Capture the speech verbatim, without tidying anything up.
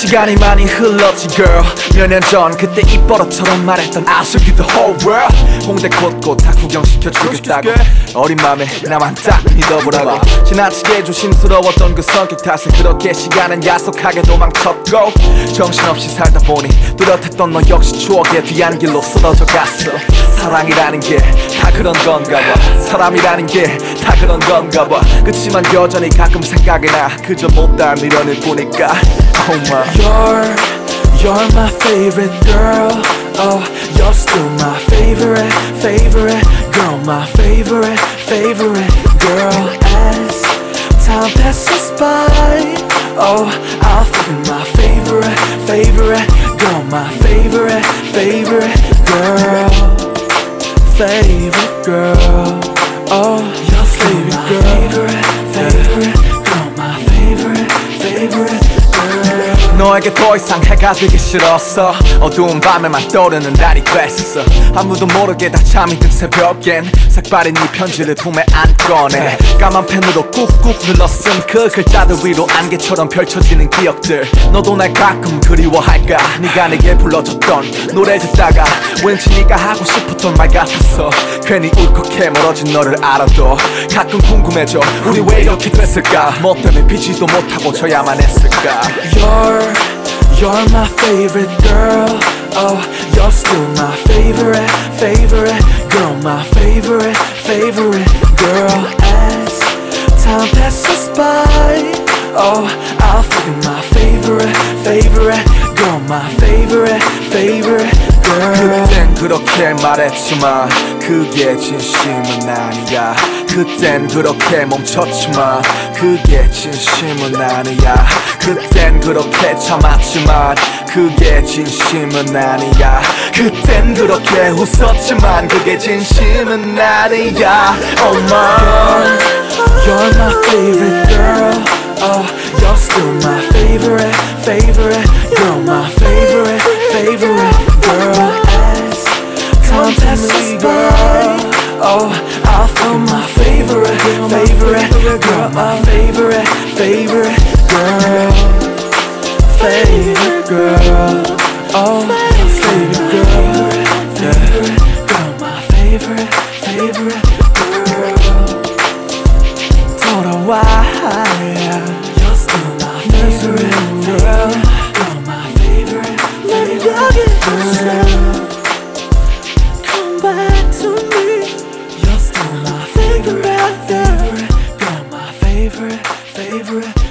시간이 많이 흘렀지 girl. 몇 년 전 그때 입버릇처럼 말했던 I should give the whole world. 홍대 곳곳 다 구경시켜주겠다고 어린 맘에 나만 딱 믿어보라고. 지나치게 조심스러웠던 그 성격 탓에 그렇게 시간은 야속하게 도망쳤고, 정신없이 살다 보니 뚜렷했던 너 역시 추억의 뒤안길로 쓰러져 갔어. 사랑이라는 게 다 그런 건가 봐. 사람이라는 게 다 그런 건가 봐. 그치만 여전히 가끔 생각이 나. 그저 못다 미련일 뿐이니까. Oh my You're, you're my favorite girl. Oh, you're still my favorite, favorite girl. My favorite, favorite girl. As time passes by, oh, I'll think my favorite, favorite girl. My favorite, favorite girl. Favorite girl. Oh, your favorite girl. Favorite, favorite girl. My favorite, favorite girl. 너에게 더 이상 해가 되기 싫었어. 어두운 밤에만 떠오르는 날이 됐어. 아무도 모르게 다 잠이 든 새벽엔 색바랜 네 편지를 품에 안꺼내. 까만 펜으로 꾹꾹 눌러 쓴 그 글자들 위로 안개처럼 펼쳐지는 기억들. 너도 날 가끔 그리워할까. 네가 내게 불러줬던 노래 듣다가 왠지 네가 하고 싶었던 말 같았어. 괜히 울컥해 멀어진 너를 알아도 가끔 궁금해져 우리 왜 이렇게 됐을까. 뭐 때문에 비지도 못하고 져야만 했을까. You're, you're my favorite girl. Oh, you're still my favorite, favorite girl. My favorite, favorite girl. As time passes by, oh, I'll think my favorite, favorite girl. My favorite, favorite girl. 그땐 그렇게 말했지만 그게 진심은 아니야. 그땐 그렇게 멈췄지만 그게 진심은 아니야. 그땐 그렇게 참았지만 그게 진심은 아니야. 그땐 그렇게 웃었지만 그게 진심은 아니야. Oh my, you're my favorite girl. Oh, you're still my favorite, favorite girl. My favorite, favorite girl. As time passes by, oh, I'll find my favorite, favorite girl. My favorite, favorite girl. Favorite girl. Oh, my favorite girl. Favorite girl. My favorite, favorite girl. 돌아와. You're still my favorite girl. You're my favorite, favorite girl. Come back to me. You're still my favorite, favorite girl. My favorite, favorite